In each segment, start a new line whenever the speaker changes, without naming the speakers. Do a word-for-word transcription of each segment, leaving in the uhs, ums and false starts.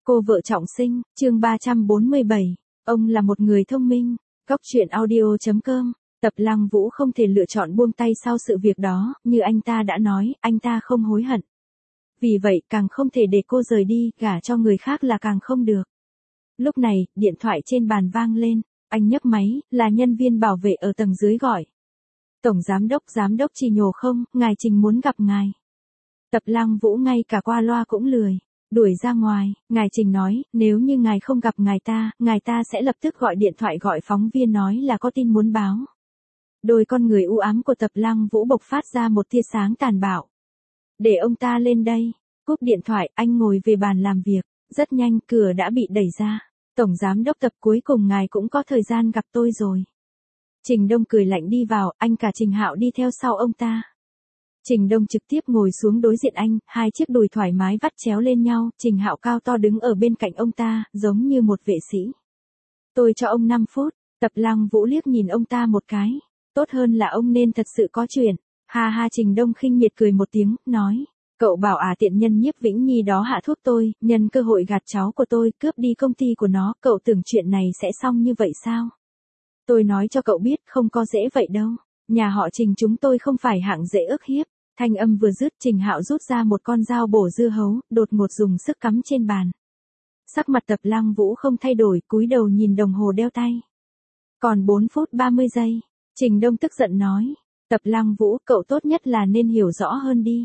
Cô vợ trọng sinh, chương ba trăm bốn mươi bảy. Ông là một người thông minh. Góc truyện audio chấm com. Tập Lăng Vũ không thể lựa chọn buông tay sau sự việc đó, như anh ta đã nói, anh ta không hối hận. Vì vậy, càng không thể để cô rời đi, gả cho người khác là càng không được. Lúc này, điện thoại trên bàn vang lên, anh nhấc máy, là nhân viên bảo vệ ở tầng dưới gọi. Tổng giám đốc, giám đốc Trì Nhổ không, ngài Trình muốn gặp ngài. Tập Lăng Vũ ngay cả qua loa cũng lười. Đuổi ra ngoài, ngài Trình nói, nếu như ngài không gặp ngài ta, ngài ta sẽ lập tức gọi điện thoại gọi phóng viên nói là có tin muốn báo. Đôi con người u ám của Tập Lăng Vũ bộc phát ra một tia sáng tàn bạo. Để ông ta lên đây. Cúp điện thoại, anh ngồi về bàn làm việc. Rất nhanh, cửa đã bị đẩy ra. Tổng giám đốc Tập, cuối cùng ngài cũng có thời gian gặp tôi rồi. Trình Đông cười lạnh đi vào, anh cả Trình Hạo đi theo sau ông ta. Trình Đông trực tiếp ngồi xuống đối diện anh, hai chiếc đùi thoải mái vắt chéo lên nhau, Trình Hạo cao to đứng ở bên cạnh ông ta, giống như một vệ sĩ. Tôi cho ông năm phút, Tập Lăng Vũ liếc nhìn ông ta một cái, tốt hơn là ông nên thật sự có chuyện. Ha ha, Trình Đông khinh miệt cười một tiếng, nói, cậu bảo à tiện nhân Nhiếp Vĩnh Nhi đó hạ thuốc tôi, nhân cơ hội gạt cháu của tôi, cướp đi công ty của nó, cậu tưởng chuyện này sẽ xong như vậy sao? Tôi nói cho cậu biết, không có dễ vậy đâu, nhà họ Trình chúng tôi không phải hạng dễ ức hiếp. Thanh âm vừa dứt, Trình Hạo rút ra một con dao bổ dưa hấu, đột ngột dùng sức cắm trên bàn. Sắc mặt Tập Lăng Vũ không thay đổi, cúi đầu nhìn đồng hồ đeo tay. Còn bốn phút ba mươi giây, Trình Đông tức giận nói, Tập Lăng Vũ, cậu tốt nhất là nên hiểu rõ hơn đi.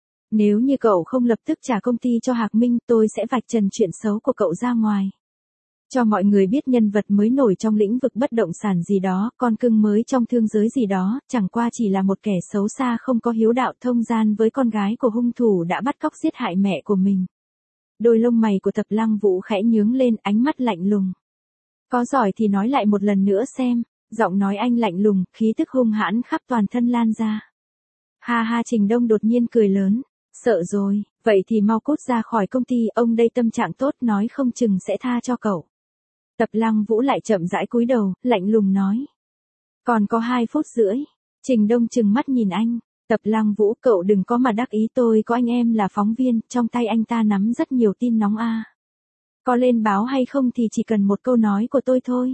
Nếu như cậu không lập tức trả công ty cho Hạc Minh, tôi sẽ vạch trần chuyện xấu của cậu ra ngoài. Cho mọi người biết nhân vật mới nổi trong lĩnh vực bất động sản gì đó, con cưng mới trong thương giới gì đó, chẳng qua chỉ là một kẻ xấu xa không có hiếu đạo thông gian với con gái của hung thủ đã bắt cóc giết hại mẹ của mình. Đôi lông mày của Tập Lăng Vũ khẽ nhướng lên, ánh mắt lạnh lùng. Có giỏi thì nói lại một lần nữa xem, giọng nói anh lạnh lùng, khí tức hung hãn khắp toàn thân lan ra. Ha ha, Trình Đông đột nhiên cười lớn, sợ rồi, vậy thì mau cút ra khỏi công ty, ông đây tâm trạng tốt nói không chừng sẽ tha cho cậu. Tập Lăng Vũ lại chậm rãi cúi đầu, lạnh lùng nói. Còn có hai phút rưỡi. Trình Đông trừng mắt nhìn anh. Tập Lăng Vũ, cậu đừng có mà đắc ý, tôi có anh em là phóng viên, trong tay anh ta nắm rất nhiều tin nóng a. Có lên báo hay không thì chỉ cần một câu nói của tôi thôi.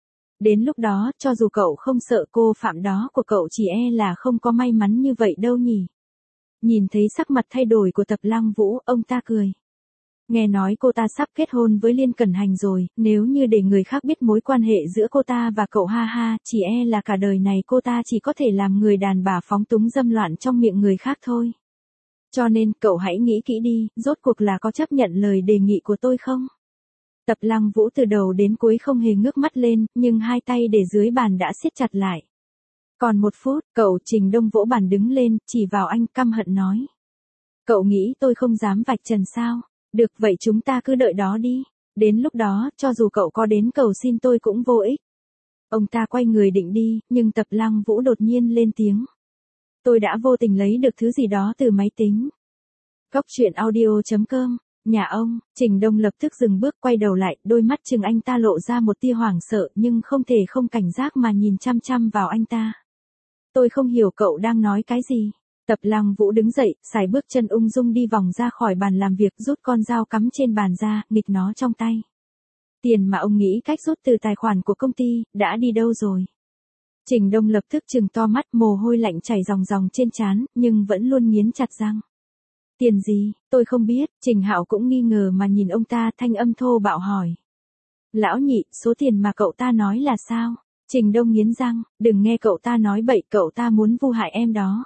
Đến lúc đó, cho dù cậu không sợ cô phạm đó của cậu chỉ e là không có may mắn như vậy đâu nhỉ. Nhìn thấy sắc mặt thay đổi của Tập Lăng Vũ, ông ta cười. Nghe nói cô ta sắp kết hôn với Liên Cẩn Hành rồi, nếu như để người khác biết mối quan hệ giữa cô ta và cậu, ha ha, chỉ e là cả đời này cô ta chỉ có thể làm người đàn bà phóng túng dâm loạn trong miệng người khác thôi. Cho nên, cậu hãy nghĩ kỹ đi, rốt cuộc là có chấp nhận lời đề nghị của tôi không? Tập Lăng Vũ từ đầu đến cuối không hề ngước mắt lên, nhưng hai tay để dưới bàn đã siết chặt lại. Còn một phút, cậu. Trình Đông vỗ bàn đứng lên, chỉ vào anh, căm hận nói. Cậu nghĩ tôi không dám vạch trần sao? Được, vậy chúng ta cứ đợi đó đi. Đến lúc đó, cho dù cậu có đến cầu xin tôi cũng vô ích. Ông ta quay người định đi, nhưng Tập Lăng Vũ đột nhiên lên tiếng. Tôi đã vô tình lấy được thứ gì đó từ máy tính. Góc truyện audio chấm com. Nhà ông. Trình Đông lập tức dừng bước, quay đầu lại, đôi mắt chừng anh ta lộ ra một tia hoảng sợ nhưng không thể không cảnh giác mà nhìn chăm chăm vào anh ta. Tôi không hiểu cậu đang nói cái gì. Tập Lăng Vũ đứng dậy, sải bước chân ung dung đi vòng ra khỏi bàn làm việc, rút con dao cắm trên bàn ra, nghịch nó trong tay. Tiền mà ông nghĩ cách rút từ tài khoản của công ty, đã đi đâu rồi? Trình Đông lập tức trừng to mắt, mồ hôi lạnh chảy ròng ròng trên trán, nhưng vẫn luôn nghiến chặt răng. Tiền gì, tôi không biết. Trình Hạo cũng nghi ngờ mà nhìn ông ta, thanh âm thô bạo hỏi. Lão nhị, số tiền mà cậu ta nói là sao? Trình Đông nghiến răng, đừng nghe cậu ta nói bậy, cậu ta muốn vu hại em đó.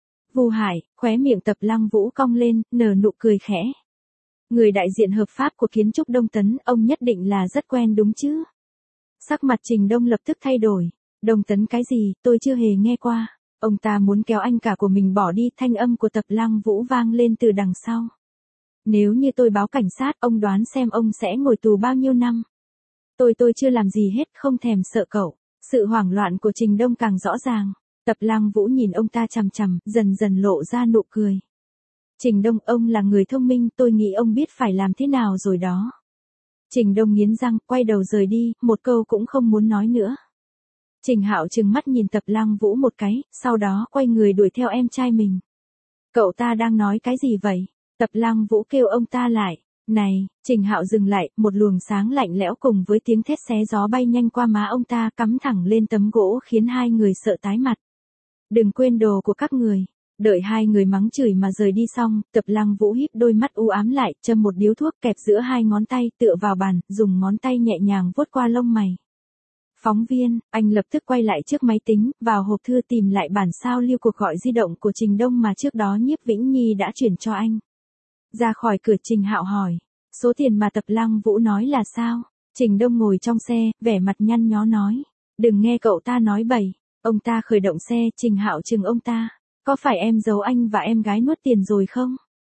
Vu hại, khóe miệng Tập Lăng Vũ cong lên, nở nụ cười khẽ. Người đại diện hợp pháp của kiến trúc Đông Tấn, ông nhất định là rất quen đúng chứ? Sắc mặt Trình Đông lập tức thay đổi. Đông Tấn cái gì, tôi chưa hề nghe qua. Ông ta muốn kéo anh cả của mình bỏ đi, thanh âm của Tập Lăng Vũ vang lên từ đằng sau. Nếu như tôi báo cảnh sát, ông đoán xem ông sẽ ngồi tù bao nhiêu năm? Tôi tôi chưa làm gì hết, không thèm sợ cậu. Sự hoảng loạn của Trình Đông càng rõ ràng. Tập Lăng Vũ nhìn ông ta chằm chằm, dần dần lộ ra nụ cười. Trình Đông, ông là người thông minh, tôi nghĩ ông biết phải làm thế nào rồi đó. Trình Đông nghiến răng, quay đầu rời đi, một câu cũng không muốn nói nữa. Trình Hạo trừng mắt nhìn Tập Lăng Vũ một cái, sau đó quay người đuổi theo em trai mình. Cậu ta đang nói cái gì vậy? Tập Lăng Vũ kêu ông ta lại. Này, Trình Hạo dừng lại, một luồng sáng lạnh lẽo cùng với tiếng thét xé gió bay nhanh qua má ông ta cắm thẳng lên tấm gỗ khiến hai người sợ tái mặt. Đừng quên đồ của các người. Đợi hai người mắng chửi mà rời đi xong, Tập Lăng Vũ híp đôi mắt u ám lại, châm một điếu thuốc kẹp giữa hai ngón tay tựa vào bàn, dùng ngón tay nhẹ nhàng vuốt qua lông mày. Phóng viên, anh lập tức quay lại trước máy tính, vào hộp thư tìm lại bản sao lưu cuộc gọi di động của Trình Đông mà trước đó Nhiếp Vĩnh Nhi đã chuyển cho anh. Ra khỏi cửa Trình Hạo hỏi, số tiền mà Tập Lăng Vũ nói là sao? Trình Đông ngồi trong xe, vẻ mặt nhăn nhó nói, đừng nghe cậu ta nói bậy. Ông ta khởi động xe, Trình Hạo chừng ông ta, có phải em giấu anh và em gái nuốt tiền rồi không?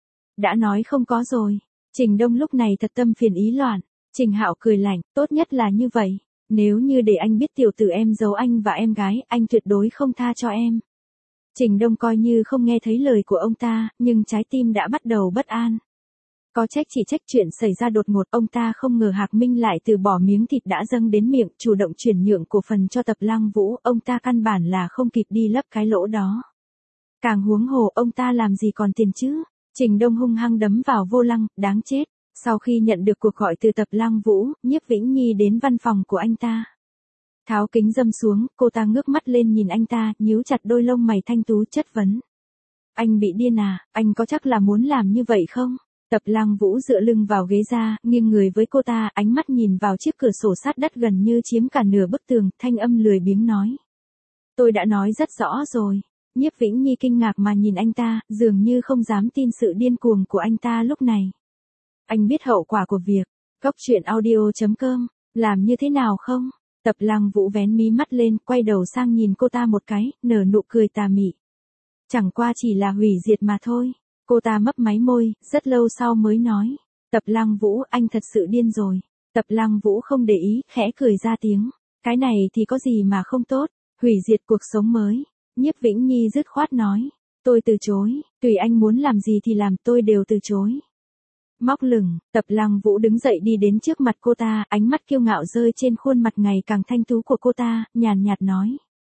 Đã nói không có rồi. Trình Đông lúc này thật tâm phiền ý loạn. Trình Hạo cười lạnh, tốt nhất là như vậy. Nếu như để anh biết tiểu tử em giấu anh và em gái, anh tuyệt đối không tha cho em. Trình Đông coi như không nghe thấy lời của ông ta, nhưng trái tim đã bắt đầu bất an. Có trách chỉ trách chuyện xảy ra đột ngột, ông ta không ngờ Hạc Minh lại từ bỏ miếng thịt đã dâng đến miệng, chủ động chuyển nhượng cổ phần cho Tập Lăng Vũ, ông ta căn bản là không kịp đi lấp cái lỗ đó. Càng huống hồ, ông ta làm gì còn tiền chứ? Trình Đông hung hăng đấm vào vô lăng, đáng chết. Sau khi nhận được cuộc gọi từ Tập Lăng Vũ, Nhiếp Vĩnh Nhi đến văn phòng của anh ta. Tháo kính râm xuống, cô ta ngước mắt lên nhìn anh ta, nhíu chặt đôi lông mày thanh tú chất vấn. Anh bị điên à, anh có chắc là muốn làm như vậy không? Tập Lăng Vũ dựa lưng vào ghế ra, nghiêng người với cô ta, ánh mắt nhìn vào chiếc cửa sổ sát đất gần như chiếm cả nửa bức tường, thanh âm lười biếng nói. Tôi đã nói rất rõ rồi. Nhiếp Vĩnh Nhi kinh ngạc mà nhìn anh ta, dường như không dám tin sự điên cuồng của anh ta lúc này. Anh biết hậu quả của việc, Cóc Truyện Audio chấm com, làm như thế nào không? Tập Lăng Vũ vén mí mắt lên, quay đầu sang nhìn cô ta một cái, nở nụ cười tà mị. Chẳng qua chỉ là hủy diệt mà thôi. Cô ta mấp máy môi, rất lâu sau mới nói. Tập Lăng Vũ, anh thật sự điên rồi. Tập Lăng Vũ không để ý, khẽ cười ra tiếng. Cái này thì có gì mà không tốt, hủy diệt cuộc sống mới. Nhiếp Vĩnh Nhi dứt khoát nói. Tôi từ chối, tùy anh muốn làm gì thì làm, tôi đều từ chối. Móc lửng, Tập Lăng Vũ đứng dậy đi đến trước mặt cô ta, ánh mắt kiêu ngạo rơi trên khuôn mặt ngày càng thanh tú của cô ta, nhàn nhạt nói.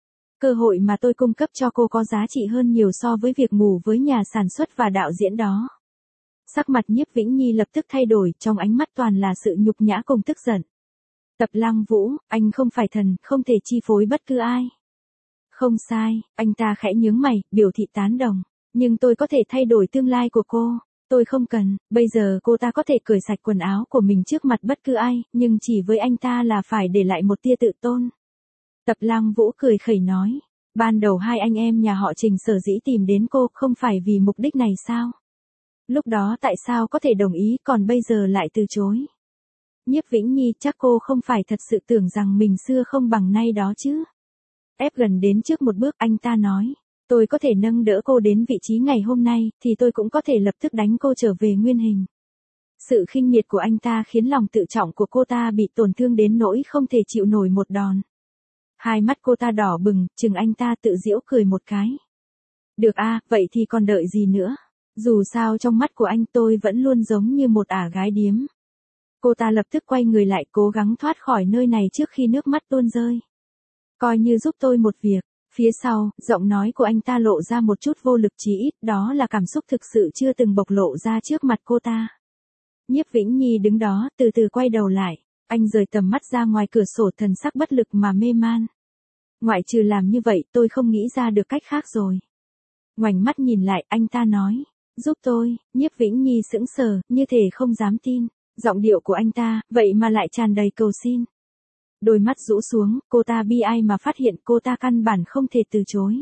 Cơ hội mà tôi cung cấp cho cô có giá trị hơn nhiều so với việc ngủ với nhà sản xuất và đạo diễn đó. Sắc mặt Nhiếp Vĩnh Nhi lập tức thay đổi, trong ánh mắt toàn là sự nhục nhã cùng tức giận. Tập Lăng Vũ, anh không phải thần, không thể chi phối bất cứ ai. Không sai, anh ta khẽ nhướng mày, biểu thị tán đồng. Nhưng tôi có thể thay đổi tương lai của cô. Tôi không cần, bây giờ cô ta có thể cởi sạch quần áo của mình trước mặt bất cứ ai, nhưng chỉ với anh ta là phải để lại một tia tự tôn. Tập Lăng Vũ cười khẩy nói, ban đầu hai anh em nhà họ Trình sở dĩ tìm đến cô không phải vì mục đích này sao? Lúc đó tại sao có thể đồng ý còn bây giờ lại từ chối? Nhiếp Vĩnh Nhi, chắc cô không phải thật sự tưởng rằng mình xưa không bằng nay đó chứ? Ép gần đến trước một bước anh ta nói, tôi có thể nâng đỡ cô đến vị trí ngày hôm nay, thì tôi cũng có thể lập tức đánh cô trở về nguyên hình. Sự khinh miệt của anh ta khiến lòng tự trọng của cô ta bị tổn thương đến nỗi không thể chịu nổi một đòn. Hai mắt cô ta đỏ bừng, chừng anh ta tự giễu cười một cái. Được a, vậy thì còn đợi gì nữa? Dù sao trong mắt của anh tôi vẫn luôn giống như một ả gái điếm. Cô ta lập tức quay người lại cố gắng thoát khỏi nơi này trước khi nước mắt tuôn rơi. Coi như giúp tôi một việc. Phía sau, giọng nói của anh ta lộ ra một chút vô lực, chí ít đó là cảm xúc thực sự chưa từng bộc lộ ra trước mặt cô ta. Nhiếp Vĩnh Nhi đứng đó, từ từ quay đầu lại. Anh rời tầm mắt ra ngoài cửa sổ, thần sắc bất lực mà mê man. Ngoại trừ làm như vậy, tôi không nghĩ ra được cách khác rồi. Ngoảnh mắt nhìn lại, anh ta nói. Giúp tôi. Nhiếp Vĩnh Nhi sững sờ, như thể không dám tin. Giọng điệu của anh ta, vậy mà lại tràn đầy cầu xin. Đôi mắt rũ xuống, cô ta bi ai mà phát hiện cô ta căn bản không thể từ chối.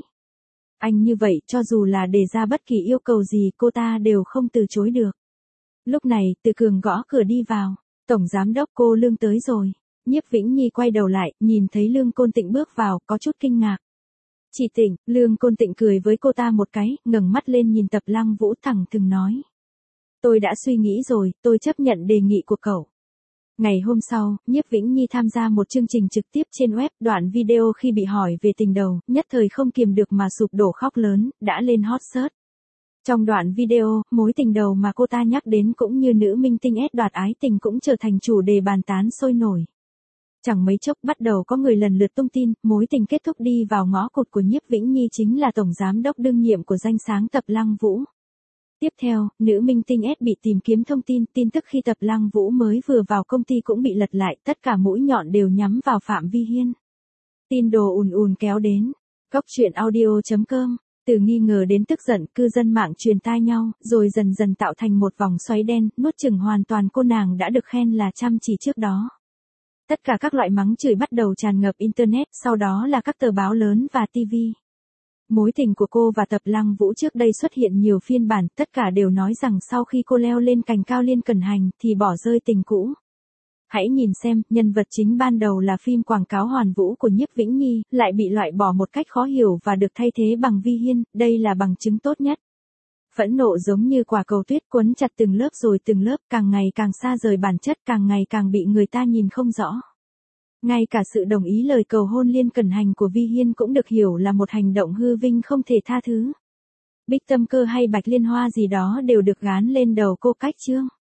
Anh như vậy, cho dù là đề ra bất kỳ yêu cầu gì cô ta đều không từ chối được. Lúc này, Từ Cường gõ cửa đi vào. Tổng giám đốc, cô Lương tới rồi. Nhiếp Vĩnh Nhi quay đầu lại, nhìn thấy Lương Côn Tịnh bước vào, có chút kinh ngạc. Chị Tịnh, Lương Côn Tịnh cười với cô ta một cái, ngẩng mắt lên nhìn Tập Lăng Vũ thẳng thừng nói. Tôi đã suy nghĩ rồi, tôi chấp nhận đề nghị của cậu. Ngày hôm sau, Nhiếp Vĩnh Nhi tham gia một chương trình trực tiếp trên web, đoạn video khi bị hỏi về tình đầu, nhất thời không kiềm được mà sụp đổ khóc lớn, đã lên hot search. Trong đoạn video, mối tình đầu mà cô ta nhắc đến cũng như nữ minh tinh ép đoạt ái tình cũng trở thành chủ đề bàn tán sôi nổi. Chẳng mấy chốc bắt đầu có người lần lượt tung tin, mối tình kết thúc đi vào ngõ cụt của Nhiếp Vĩnh Nhi chính là tổng giám đốc đương nhiệm của danh sáng Tập Lăng Vũ. Tiếp theo, nữ minh tinh S bị tìm kiếm thông tin, tin tức khi Tập Lăng Vũ mới vừa vào công ty cũng bị lật lại, tất cả mũi nhọn đều nhắm vào Phạm Vi Hiên. Tin đồ ùn ùn kéo đến. Cóc truyện audio chấm com. Từ nghi ngờ đến tức giận, cư dân mạng truyền tai nhau, rồi dần dần tạo thành một vòng xoáy đen, nuốt chửng hoàn toàn cô nàng đã được khen là chăm chỉ trước đó. Tất cả các loại mắng chửi bắt đầu tràn ngập internet, sau đó là các tờ báo lớn và ti vi. Mối tình của cô và Tập Lăng Vũ trước đây xuất hiện nhiều phiên bản, tất cả đều nói rằng sau khi cô leo lên cành cao Liên Cẩn Hành thì bỏ rơi tình cũ. Hãy nhìn xem, nhân vật chính ban đầu là phim quảng cáo Hoàn Vũ của Nhiếp Vĩnh Nhi, lại bị loại bỏ một cách khó hiểu và được thay thế bằng Vi Hiên, đây là bằng chứng tốt nhất. Phẫn nộ giống như quả cầu tuyết quấn chặt từng lớp rồi từng lớp, càng ngày càng xa rời bản chất, càng ngày càng bị người ta nhìn không rõ. Ngay cả sự đồng ý lời cầu hôn Liên Cẩn Hành của Vi Hiên cũng được hiểu là một hành động hư vinh không thể tha thứ. Bích Tâm Cơ hay Bạch Liên Hoa gì đó đều được gán lên đầu cô cách chương.